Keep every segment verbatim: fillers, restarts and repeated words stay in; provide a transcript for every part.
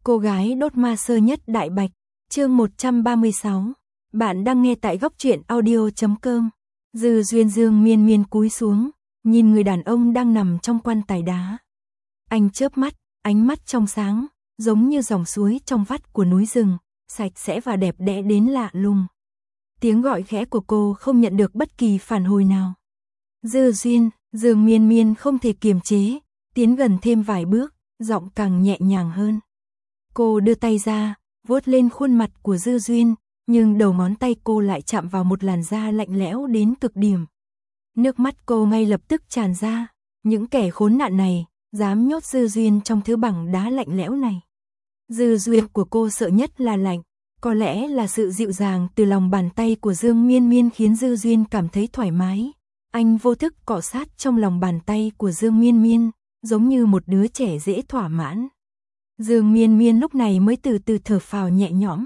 Cô gái đốt ma sơ nhất đại bạch, chương một trăm ba mươi sáu. Bạn đang nghe tại góc truyện audio chấm com. Dư Duyên Dương miên miên cúi xuống, nhìn người đàn ông đang nằm trong quan tài đá. Anh chớp mắt, ánh mắt trong sáng, giống như dòng suối trong vắt của núi rừng, sạch sẽ và đẹp đẽ đến lạ lùng. Tiếng gọi khẽ của cô không nhận được bất kỳ phản hồi nào. Dư Duyên, Dương miên miên không thể kiềm chế, tiến gần thêm vài bước, giọng càng nhẹ nhàng hơn. Cô đưa tay ra, vuốt lên khuôn mặt của Dư Duyên, nhưng đầu ngón tay cô lại chạm vào một làn da lạnh lẽo đến cực điểm. Nước mắt cô ngay lập tức tràn ra, những kẻ khốn nạn này, dám nhốt Dư Duyên trong thứ bằng đá lạnh lẽo này. Dư Duyên của cô sợ nhất là lạnh, có lẽ là sự dịu dàng từ lòng bàn tay của Dương Miên Miên khiến Dư Duyên cảm thấy thoải mái. Anh vô thức cọ sát trong lòng bàn tay của Dương Miên Miên, giống như một đứa trẻ dễ thỏa mãn. Dương Miên Miên lúc này mới từ từ thở phào nhẹ nhõm.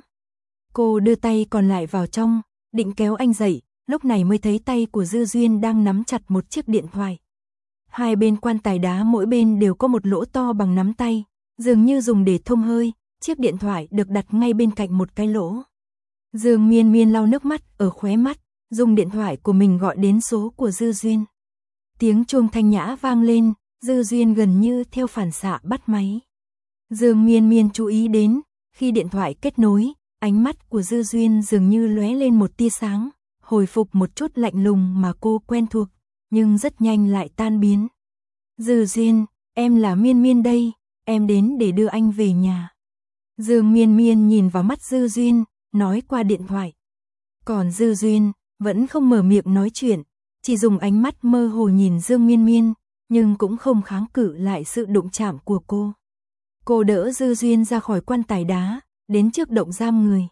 Cô đưa tay còn lại vào trong, định kéo anh dậy, lúc này mới thấy tay của Dư Duyên đang nắm chặt một chiếc điện thoại. Hai bên quan tài đá mỗi bên đều có một lỗ to bằng nắm tay, dường như dùng để thông hơi, chiếc điện thoại được đặt ngay bên cạnh một cái lỗ. Dương Miên Miên lau nước mắt ở khóe mắt, dùng điện thoại của mình gọi đến số của Dư Duyên. Tiếng chuông thanh nhã vang lên, Dư Duyên gần như theo phản xạ bắt máy. Dương Miên Miên chú ý đến, khi điện thoại kết nối, ánh mắt của Dư Duyên dường như lóe lên một tia sáng, hồi phục một chút lạnh lùng mà cô quen thuộc, nhưng rất nhanh lại tan biến. Dư Duyên, em là Miên Miên đây, em đến để đưa anh về nhà. Dương Miên Miên nhìn vào mắt Dư Duyên, nói qua điện thoại. Còn Dư Duyên, vẫn không mở miệng nói chuyện, chỉ dùng ánh mắt mơ hồ nhìn Dương Miên Miên, nhưng cũng không kháng cự lại sự đụng chạm của cô. Cô đỡ Dư Duyên ra khỏi quan tài đá, đến trước động giam người.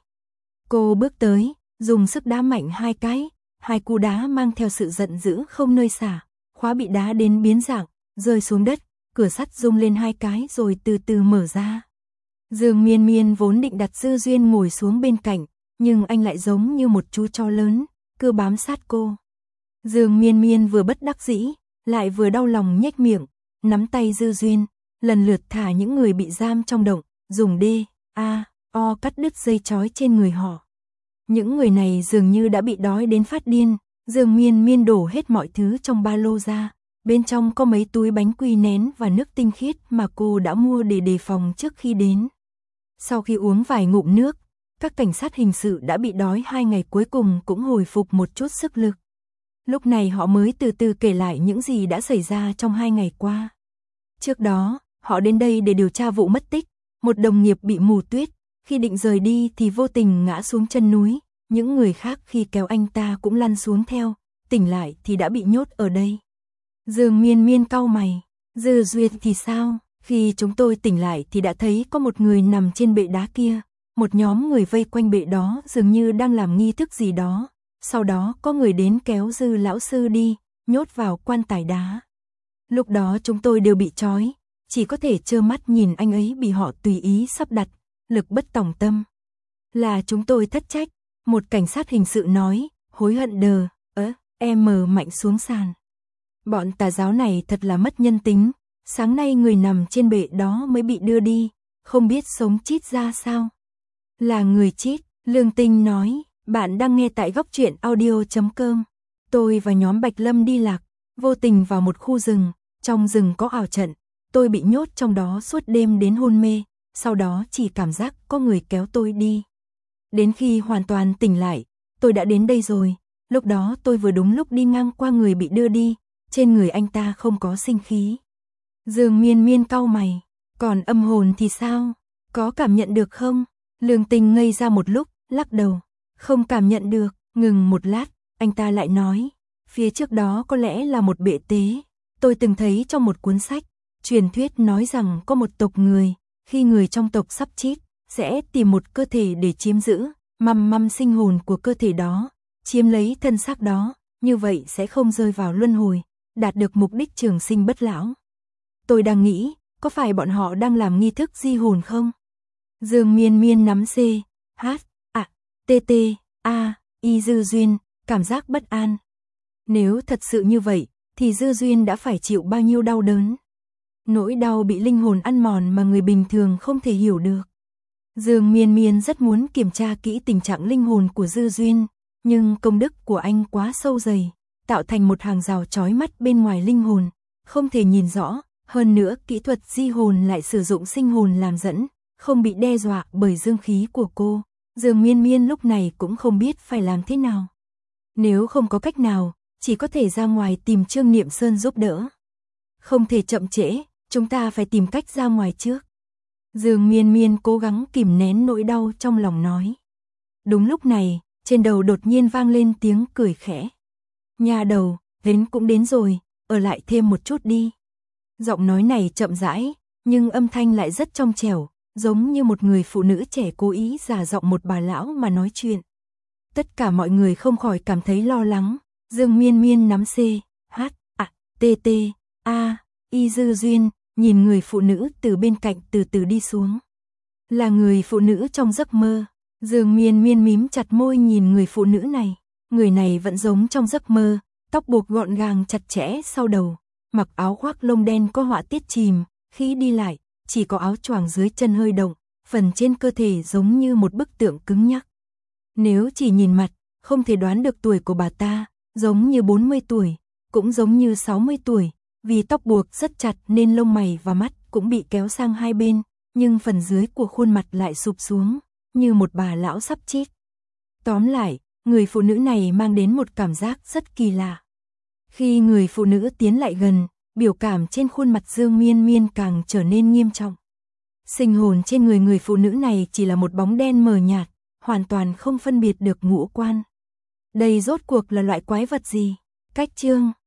Cô bước tới, dùng sức đá mạnh hai cái, hai cú đá mang theo sự giận dữ không nơi xả, khóa bị đá đến biến dạng, rơi xuống đất, cửa sắt rung lên hai cái rồi từ từ mở ra. Dương Miên Miên vốn định đặt Dư Duyên ngồi xuống bên cạnh, nhưng anh lại giống như một chú chó lớn, cứ bám sát cô. Dương Miên Miên vừa bất đắc dĩ, lại vừa đau lòng nhếch miệng, nắm tay Dư Duyên, lần lượt thả những người bị giam trong động, dùng D, A, O cắt đứt dây trói trên người họ. Những người này dường như đã bị đói đến phát điên, Dương Miên Miên đổ hết mọi thứ trong ba lô ra, bên trong có mấy túi bánh quy nén và nước tinh khiết mà cô đã mua để đề phòng trước khi đến. Sau khi uống vài ngụm nước, các cảnh sát hình sự đã bị đói hai ngày cuối cùng cũng hồi phục một chút sức lực. Lúc này họ mới từ từ kể lại những gì đã xảy ra trong hai ngày qua. Trước đó, họ đến đây để điều tra vụ mất tích, một đồng nghiệp bị mù tuyết, khi định rời đi thì vô tình ngã xuống chân núi, những người khác khi kéo anh ta cũng lăn xuống theo, tỉnh lại thì đã bị nhốt ở đây. Dương Miên Miên cau mày, Dư Duyên thì sao? Khi chúng tôi tỉnh lại thì đã thấy có một người nằm trên bệ đá kia, một nhóm người vây quanh bệ đó dường như đang làm nghi thức gì đó, sau đó có người đến kéo Dư lão sư đi, nhốt vào quan tài đá. Lúc đó chúng tôi đều bị trói, chỉ có thể trơ mắt nhìn anh ấy bị họ tùy ý sắp đặt, lực bất tòng tâm. Là chúng tôi thất trách, một cảnh sát hình sự nói, hối hận đờ, ớ, em mờ mạnh xuống sàn. Bọn tà giáo này thật là mất nhân tính, sáng nay người nằm trên bệ đó mới bị đưa đi, không biết sống chít ra sao. Là người chít, Lương Tinh nói, bạn đang nghe tại góc truyện audio chấm com. Tôi và nhóm Bạch Lâm đi lạc, vô tình vào một khu rừng, trong rừng có ảo trận, tôi bị nhốt trong đó suốt đêm đến hôn mê, sau đó chỉ cảm giác có người kéo tôi đi. Đến khi hoàn toàn tỉnh lại, tôi đã đến đây rồi, lúc đó tôi vừa đúng lúc đi ngang qua người bị đưa đi, trên người anh ta không có sinh khí. Dương Miên Miên cau mày, còn âm hồn thì sao? Có cảm nhận được không? Lương Tinh ngây ra một lúc, lắc đầu, không cảm nhận được, ngừng một lát, anh ta lại nói, phía trước đó có lẽ là một bệ tế, tôi từng thấy trong một cuốn sách, truyền thuyết nói rằng có một tộc người, khi người trong tộc sắp chết, sẽ tìm một cơ thể để chiếm giữ, măm măm sinh hồn của cơ thể đó, chiếm lấy thân xác đó, như vậy sẽ không rơi vào luân hồi, đạt được mục đích trường sinh bất lão. Tôi đang nghĩ, có phải bọn họ đang làm nghi thức di hồn không? Dương Miên Miên nắm C, H, A, T T, A, Y Dư Duyên, cảm giác bất an. Nếu thật sự như vậy, thì Dư Duyên đã phải chịu bao nhiêu đau đớn. Nỗi đau bị linh hồn ăn mòn mà người bình thường không thể hiểu được. Dương Miên Miên rất muốn kiểm tra kỹ tình trạng linh hồn của Dư Duyên, nhưng công đức của anh quá sâu dày, tạo thành một hàng rào chói mắt bên ngoài linh hồn, không thể nhìn rõ, hơn nữa kỹ thuật di hồn lại sử dụng sinh hồn làm dẫn, không bị đe dọa bởi dương khí của cô. Dương Miên Miên lúc này cũng không biết phải làm thế nào. Nếu không có cách nào, chỉ có thể ra ngoài tìm Trương Niệm Sơn giúp đỡ. Không thể chậm trễ, chúng ta phải tìm cách ra ngoài trước. Dương Miên Miên cố gắng kìm nén nỗi đau trong lòng nói. Đúng lúc này, trên đầu đột nhiên vang lên tiếng cười khẽ. Nhà đầu, đến cũng đến rồi, ở lại thêm một chút đi. Giọng nói này chậm rãi, nhưng âm thanh lại rất trong trẻo, giống như một người phụ nữ trẻ cố ý giả giọng một bà lão mà nói chuyện. Tất cả mọi người không khỏi cảm thấy lo lắng. Dương Miên Miên nắm C, H, A, T, T, A, Y Dư Duyên, nhìn người phụ nữ từ bên cạnh từ từ đi xuống. Là người phụ nữ trong giấc mơ. Dương Miên Miên mím chặt môi nhìn người phụ nữ này. Người này vẫn giống trong giấc mơ, tóc buộc gọn gàng chặt chẽ sau đầu, mặc áo khoác lông đen có họa tiết chìm, khi đi lại, chỉ có áo choàng dưới chân hơi động, phần trên cơ thể giống như một bức tượng cứng nhắc. Nếu chỉ nhìn mặt, không thể đoán được tuổi của bà ta, giống như bốn mươi tuổi, cũng giống như sáu mươi tuổi, vì tóc buộc rất chặt nên lông mày và mắt cũng bị kéo sang hai bên, nhưng phần dưới của khuôn mặt lại sụp xuống, như một bà lão sắp chết. Tóm lại, người phụ nữ này mang đến một cảm giác rất kỳ lạ. Khi người phụ nữ tiến lại gần, biểu cảm trên khuôn mặt Dương Miên Miên càng trở nên nghiêm trọng. Sinh hồn trên người người phụ nữ này chỉ là một bóng đen mờ nhạt, hoàn toàn không phân biệt được ngũ quan. Đây rốt cuộc là loại quái vật gì? Cách chương